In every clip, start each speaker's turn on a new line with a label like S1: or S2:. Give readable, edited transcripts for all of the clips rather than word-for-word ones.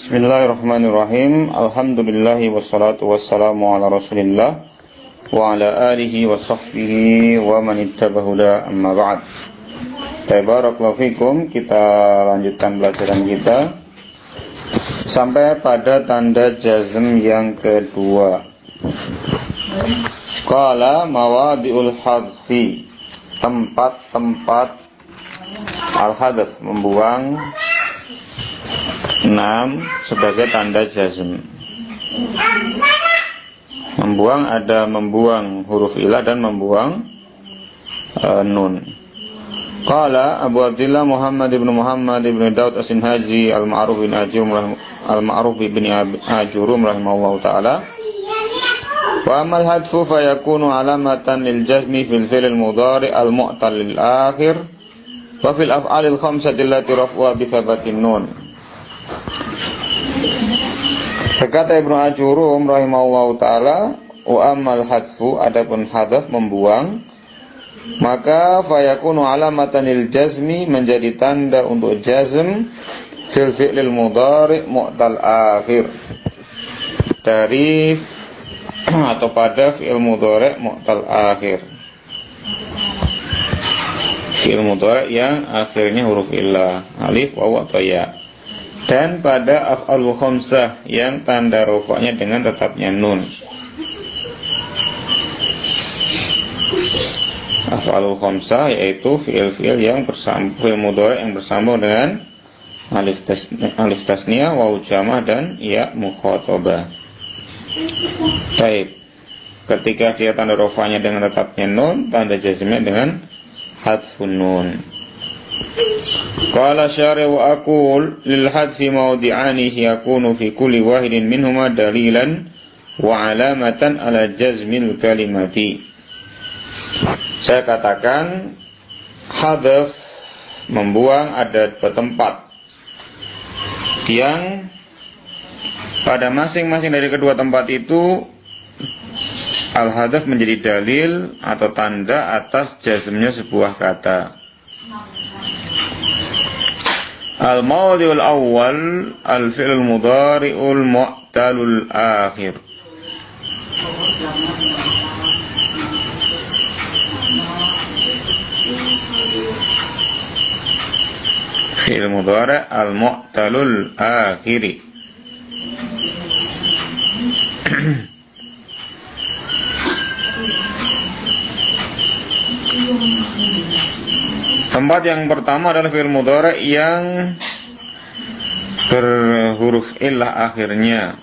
S1: Bismillahirrahmanirrahim. Alhamdulillahi wassalatu wassalamu ala Rasulillah wa ala alihi wa sahbihi wa man ittabahu huda amma ba'd. Barakallahu fikum. Kita lanjutkan pelajaran kita sampai pada tanda jazm yang kedua. Qala mawadi'ul hadfi, tempat-tempat al-hadf, membuang 6 sebagai tanda jazm. Membuang ada membuang huruf ilah dan membuang nun. Qala Abu Abdillah Muhammad ibn Daud As-Sinhaji al-Ma'ruf bin Ajurum rahimahullahu ta'ala. Wa amal hadfu fayakunu alamatan lil jazmi fil fi'l al-mudhari al-mu'tal lil akhir wa fil af'alil khamsati allati raf'uha bi thabatin nun. Berkata Ibnu Ajurum rahimahullahu ta'ala, wa amal hadfu, adapun hadaf membuang, maka fayakunu alamatan lil jazmi, menjadi tanda untuk jazm fil fi'lil mudhari mu'tal akhir, dari atau pada fi'il mudhari mu'tal akhir, fi'il mudhari yang akhirnya huruf illah, alif, waw atau ya. Dan pada af'alul khamsah yang tanda rafa'nya dengan tetapnya nun. Af'alul khamsah yaitu fi'il-fi'il yang fi'il mudhari yang bersambung dengan alif tasniyah, waw jamah dan ya mukhatabah. Baik. Ketika dia tanda rafa'nya dengan tetapnya nun, tanda jazmnya dengan hadfun nun. Qala syari wa aqul lil hadfi mawdi'ani yakunu fi kulli wahidin minhuma dalilan wa alamatan ala jazmil kalimati. Saya katakan hadaf membuang ada dua tempat yang pada masing-masing dari kedua tempat itu al-hadaf menjadi dalil atau tanda atas jazmnya sebuah kata. Al-mawdi'ul awwal al-fi'lul mudhari'ul mu'talul akhir. Fi'il mudhari' al-mu'talul akhiri. Tempat yang pertama adalah fi'il mudhari' yang berhuruf illah akhirnya.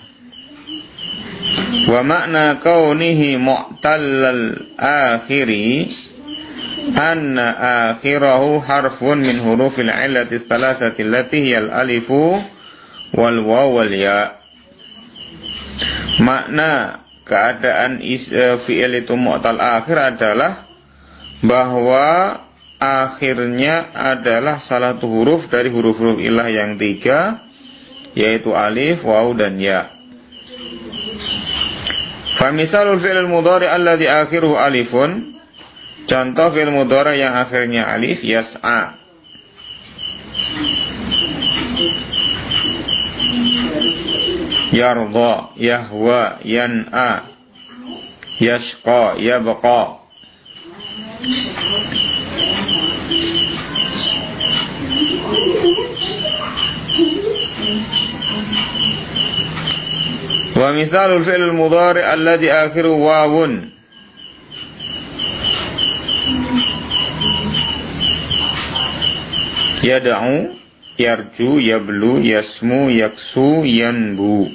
S1: Wa makna kaunihi mu'tallal akhiri anna akhirahu harfun min hurufil illati thalathati allati hiya al-alifu wal waw wal ya. Makna keadaan fi'il itu mu'tal akhir adalah bahwa akhirnya adalah salah satu huruf dari huruf-huruf ilah yang 3, yaitu alif, waw dan ya. Fa misalul fi'il mudhari alladhi akhiruhu alifun, contoh fi'il mudhari yang akhirnya alif, yas'a. Yarda, yahwa, yan'a, yashqa, yabqa. Wa misalul fi'il mudhari alladhi akhiruhu wawun, yad'u, yarju, yablu, yasmu, yaksu, yanbu.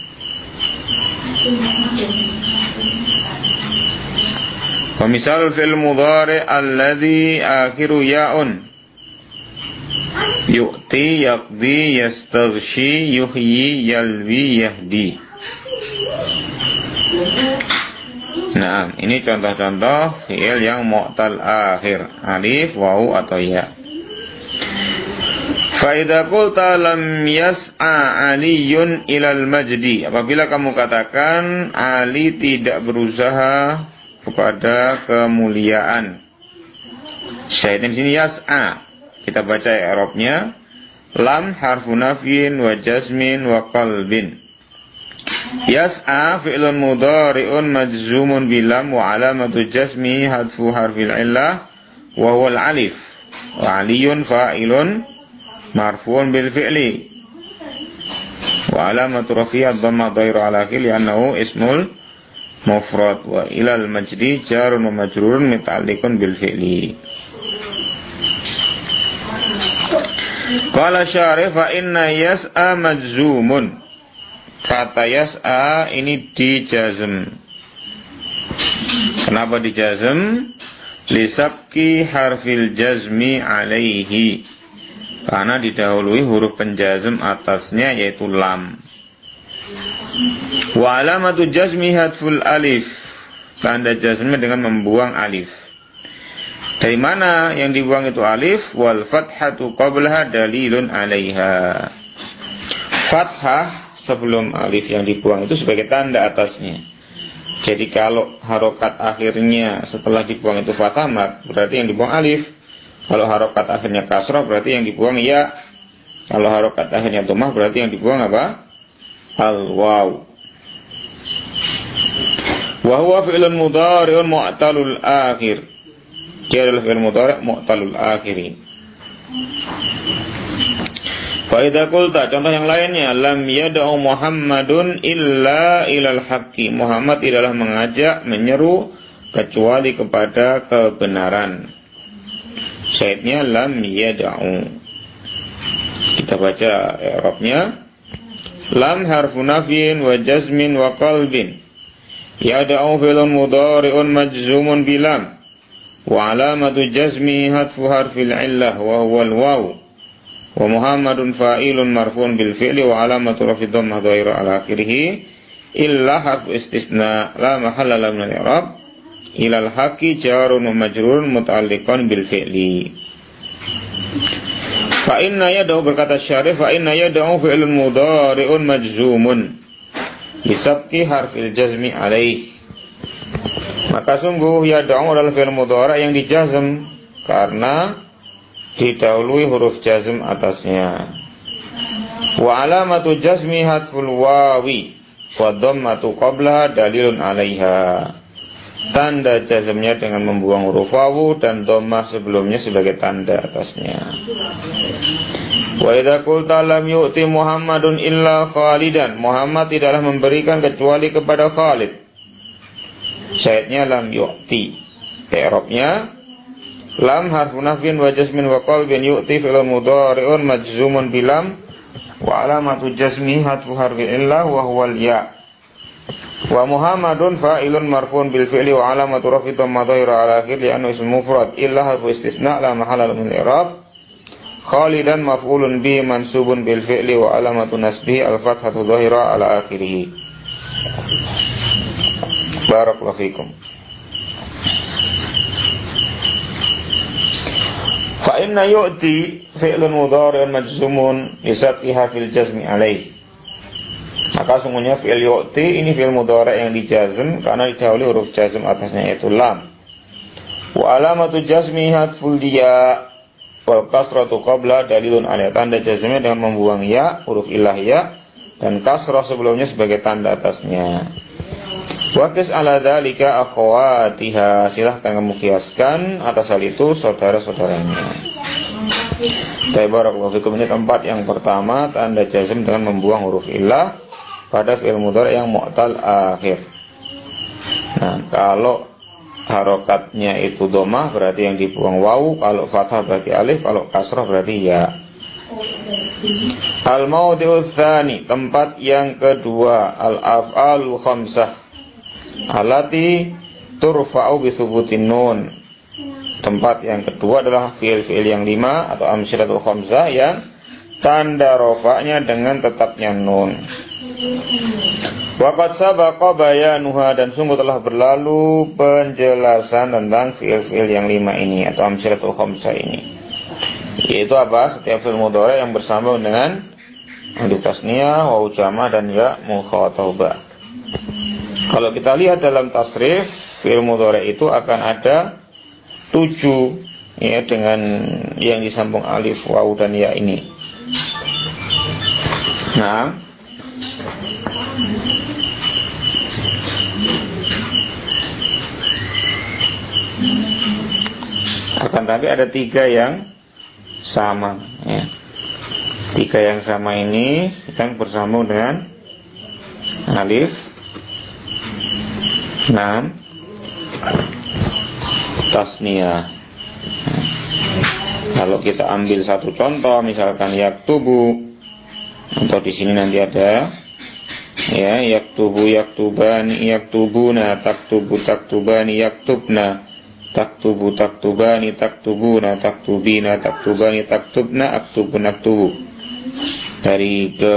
S1: Wa misalul fi'il mudhari alladhi akhiruhu ya'un, yu'ti, yaqdi, yastaghshi, yuhyi, yalwi, yahdi. Nah, ini contoh-contoh fi'il yang mu'tal akhir, alif, waw atau ya. Fa idza qulta lam yas'a Aliyun ilal majdi, apabila kamu katakan Ali tidak berusaha kepada kemuliaan. Syahidin sini yas'a. Kita baca i'rabnya. lam harfu nafyin wa jazmin wa qalbin. Yas'a fi'lun mudhari'un majzumun bilam wa alamatu jazmi hadfu harfil illah wa huwa al-alif. Wa aliyun fa'ilun marfu'un bil fi'li. Wa alamatu rafi'at dhamma dhairu ala akhir li'annahu ismul mufrad wa ilal majdi jarun wa majrurun muta'alliqun bil fi'li. Qala syarif fa inna yas'a majzumun. Kata yas'a ini dijazm. Kenapa dijazm? Lisabki harfil jazmi alaihi. Karena didahului huruf penjazm atasnya yaitu lam. Wa alamatu jazmi hadful alif. Tanda jazmnya dengan membuang alif. Dari mana yang dibuang itu alif? Wal fathatu qablaha dalilun alaiha. Fathah sebelum alif yang dibuang itu sebagai tanda atasnya. Jadi kalau harokat akhirnya setelah dibuang itu fathah, berarti yang dibuang alif. Kalau harokat akhirnya kasrah, berarti yang dibuang ya. Kalau harokat akhirnya dhammah, berarti yang dibuang apa? Al-waw. Wa huwa fi'lun mudhari'un mu'talul akhir. Dia adalah fi'il mudhari' mu'talul akhiri. Fa idza qulta, contoh yang lainnya, lam yad'u Muhammadun illa ilal haqqi. Muhammad tidaklah mengajak, menyeru kecuali kepada kebenaran. Syaitnya lam yad'u. Kita baca i'rabnya. Lam harfu nafyin wa jazmin wa qalbin. Yad'u fi'lun mudhari'un majzumun bilam. Wa alamatu jazmi hadfu harfil illah wa huwa al-waw. Wa Muhammadun fa'ilun marfu'un bil fi'li wa alamatu rafi dhammah dhahira ala akhirih illa harfu istisna la mahalla lahu min al-i'rab ila al-haqqi jarun wa majrurun muta'alliqan bil fi'li. Fa inna yad'u, berkata syarif, fa inna yad'u fi'lun mudhari'un majzumun bisabqi harfil jazmi alaih. Maka sungguh yad'u adalah fi'il mudhari' yang dijazm karena didahului huruf jazm atasnya. Wa alamatu jazmi hadful wawi wa dhammatu qablaha dalilun alaiha. Tanda jazmnya dengan membuang huruf wawu dan dhammah sebelumnya sebagai tanda atasnya. Wa idza qulta lam yu'ti Muhammadun illa Khalidan. Muhammad tidaklah memberikan kecuali kepada Khalid. Syaitnya lam yu'ti. I'rabnya lam harfu nafyin wa jazmin wa qalbin yu'ti fi'lun mudhari'un majzumun bilam wa alamatu jazmi hadfu harfi illah wa huwa al-ya. Wa Muhammadun fa'ilun marfu'un bil fi'li wa alamatu rafi dhamma dhahira ala akhir li'annahu ismu mufrad illa harfu istisna la mahalla lahu min al-i'rab. Khalidan maf'ulun bi mansubun bil fi'li wa alamatu nasbihi al-fathatu dhahira ala akhirih. Barakallahu fikum. Fa inna yu'ti fi'lun mudhari'un majzumun lisabqiha fil jazmi alaih. Maka sungguhnya fi'il yu'ti ini fi'il mudhari' yang dijazm karena didahului huruf jazm atasnya yaitu lam. Wa alamatu jazmi hadful ya wal kasratu qabla dalilun alaih. Tanda jazmnya dengan membuang ya, huruf ilah ya, dan kasrah sebelumnya sebagai tanda atasnya. Waqis ala dzalika akhawatiha. Silahkan kamu kiaskan atas hal itu saudara-saudaranya. Barakallahu fikum. Ini tempat yang pertama, tanda jazm dengan membuang huruf illah pada fi'il mudhari' yang mu'tal akhir. Nah, kalau harokatnya itu dhammah berarti yang dibuang wawu, kalau fathah berarti alif, kalau kasrah berarti ya. Al-mawdi'u tsani, tempat yang kedua, al-af'alu khamsah alati turfa'u bi thubutin nun. Tempat yang kedua adalah fi'il-fi'il yang 5 atau amsyilatul khamsah yang tanda rafa'nya dengan tetapnya nun. Waqad sabaqa bayanuha, dan sungguh telah berlalu penjelasan tentang fi'il-fi'il yang 5 ini atau amsyilatul khamsah ini. Yaitu apa? Setiap fi'il mudhari' yang bersambung dengan alif tasniyah, wawu jama' dan ya mukhatabah. Kalau kita lihat dalam tasrif, fi'il mudhari' itu akan ada 7 ya dengan yang disambung alif, wawu dan ya ini. Nah, akan tapi ada 3 yang sama, ya. 3 yang sama ini yang bersambung dengan alif. 6 tasniyah. Kalau kita ambil satu contoh, misalkan yaktubu, atau di sini nanti ada ya yaktubu, yaktubani, yaktubuna, taktubu, taktubani, yaktubna, taktubu, taktubani, taktubuna, taktubina, taktubani, taktubna, aktubun, aktubu. Dari ke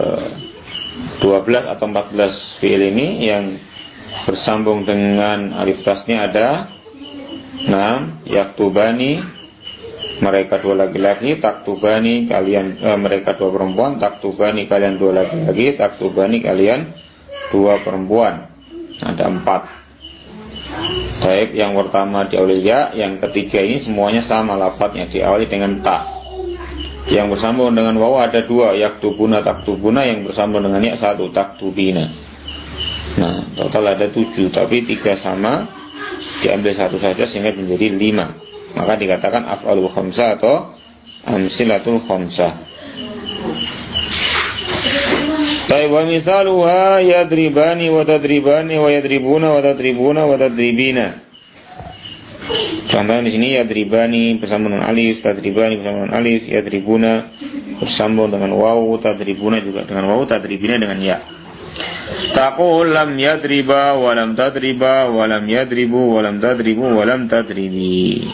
S1: 12 atau 14 fi'il ini yang bersambung dengan alif tasnya ada 6, yaktubani, mereka 2 laki-laki, taktubani, kalian mereka 2 perempuan, taktubani, kalian 2 laki-laki, taktubani, kalian 2 perempuan. Ada 4. Baik, yang pertama diawali ya, yang ketiga ini semuanya sama lafadznya, diawali dengan ta. Yang bersambung dengan waw ada 2, yaktubuna, taktubuna, yang bersambung dengan ya 1, taktubina. Nah, total ada 7, tapi 3 sama, diambil 1 saja sehingga menjadi 5. Maka dikatakan af'alul khamsah atau amsilatul khamsah. Baik, wa misaluha yadribani wa tadribani wa yadribuna wa tadribuna wa tadribina. Contohnya di sini yadribani bersambung dengan alif, tadribani bersambung dengan alif, yadribuna bersambung dengan waw, tadribuna juga dengan waw, tadribina dengan ya. Taqul lam yadriba wa lam tadriba wa lam yadribu wa lam tadribu wa lam tadribi.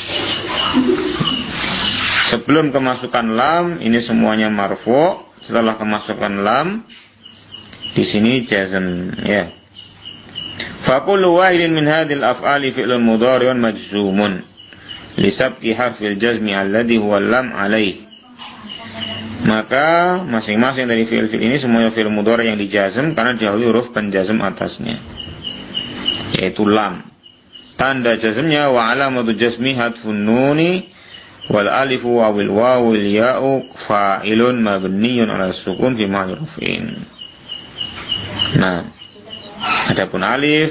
S1: Sebelum kemasukan lam ini semuanya marfu, setelah kemasukan lam di sini jazm, ya. Fa kullu wahidin min hadhil af'ali fi'lun mudhari'un majzumun li sabqi harfil jazmi alladhi huwa lam alaih. Maka masing-masing dari fi'il-fi'il ini semuanya fi'il mudhari' yang dijazm karena didahului huruf penjazm atasnya, yaitu lam. Tanda jazmnya wa alamatu jazmi hadfun nuni wal alifu wawil wawil ya'u fa'ilun mabniyun ala sukun fi mahalli raf'in. Nah, adapun alif,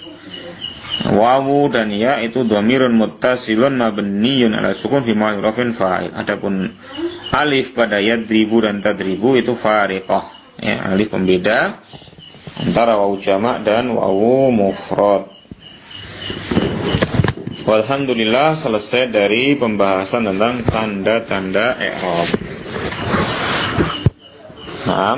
S1: wawu dan ya itu dhamirun muttasilun mabniyun ala sukun fi mahalli raf'in fa'il. Adapun alif pada yadribu dan tadribu itu fariqah, ya, alif pembeda antara wawu jamak dan wawu mufrad. Alhamdulillah, selesai dari pembahasan tentang tanda-tanda i'rab. Nah,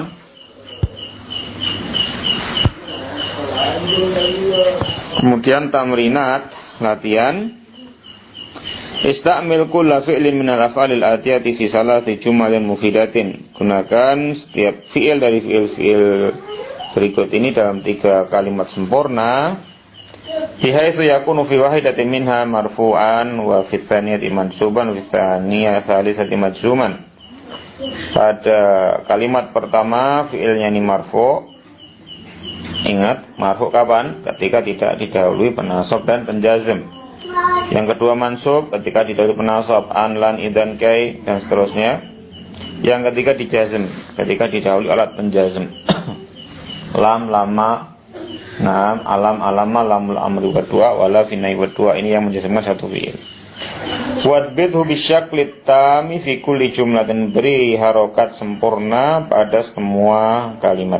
S1: kemudian tamrinat, latihan. Istamil kulla fi'lin minal af'alil atiyati fi salati jumalin mufidatin. Gunakan setiap fi'il dari fi'il-fi'il berikut ini dalam 3 kalimat sempurna. Bihaitsu yakunu fi wahidatin minha marfu'an wa fi tsaniyati mansuban wa fi tsaniyati tsalisati majzuman. Pada kalimat pertama fi'ilnya ini marfu'. Ingat, marfu' kapan? Ketika tidak didahului penasab dan penjazm. Yang kedua mansub ketika didahului penasab an, lan, idan, kai dan seterusnya. Yang ketiga dijazm ketika didahului alat penjazm. Lam, lama, Naam, alam, alama, lamul amri berdua, wala finai berdua. Ini yang menjazmkan satu fi'il. Wadbidhu bisyaklit tami fi kulli jumlah, dan beri harokat sempurna pada semua kalimat.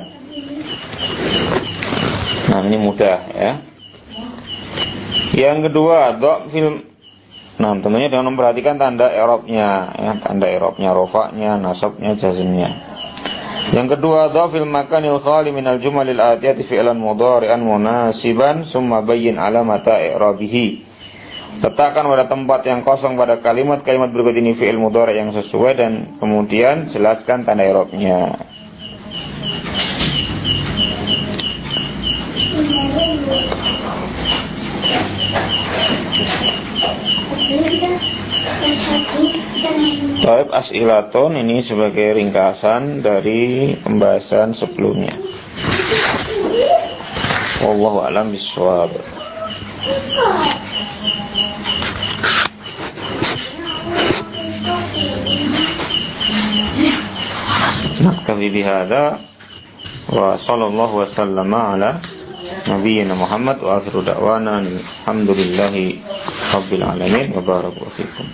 S1: Nah, ini mudah, ya. Yang kedua, dhafil. Nah, tentunya dengan memperhatikan tanda i'rabnya, ya, tanda i'rabnya, rofaknya, nasabnya, jazmnya. Yang kedua, dhafil makanil khali minal jumalil atiyati fi'lan mudhari'an munasiban summa bayyin alamata i'rabihi. Letakkan pada tempat yang kosong pada kalimat-kalimat berikut ini fi'il mudhari' yang sesuai dan kemudian jelaskan tanda i'rabnya. Taib as'ilatun, ini sebagai ringkasan dari pembahasan sebelumnya. Wallahu a'lam bishawab. naktafi bihadza wa sallallahu wa sallama ala nabiyyina Muhammad wa akhiru da'wana alhamdulillahi rabbil alamin wa barakallahu fikum.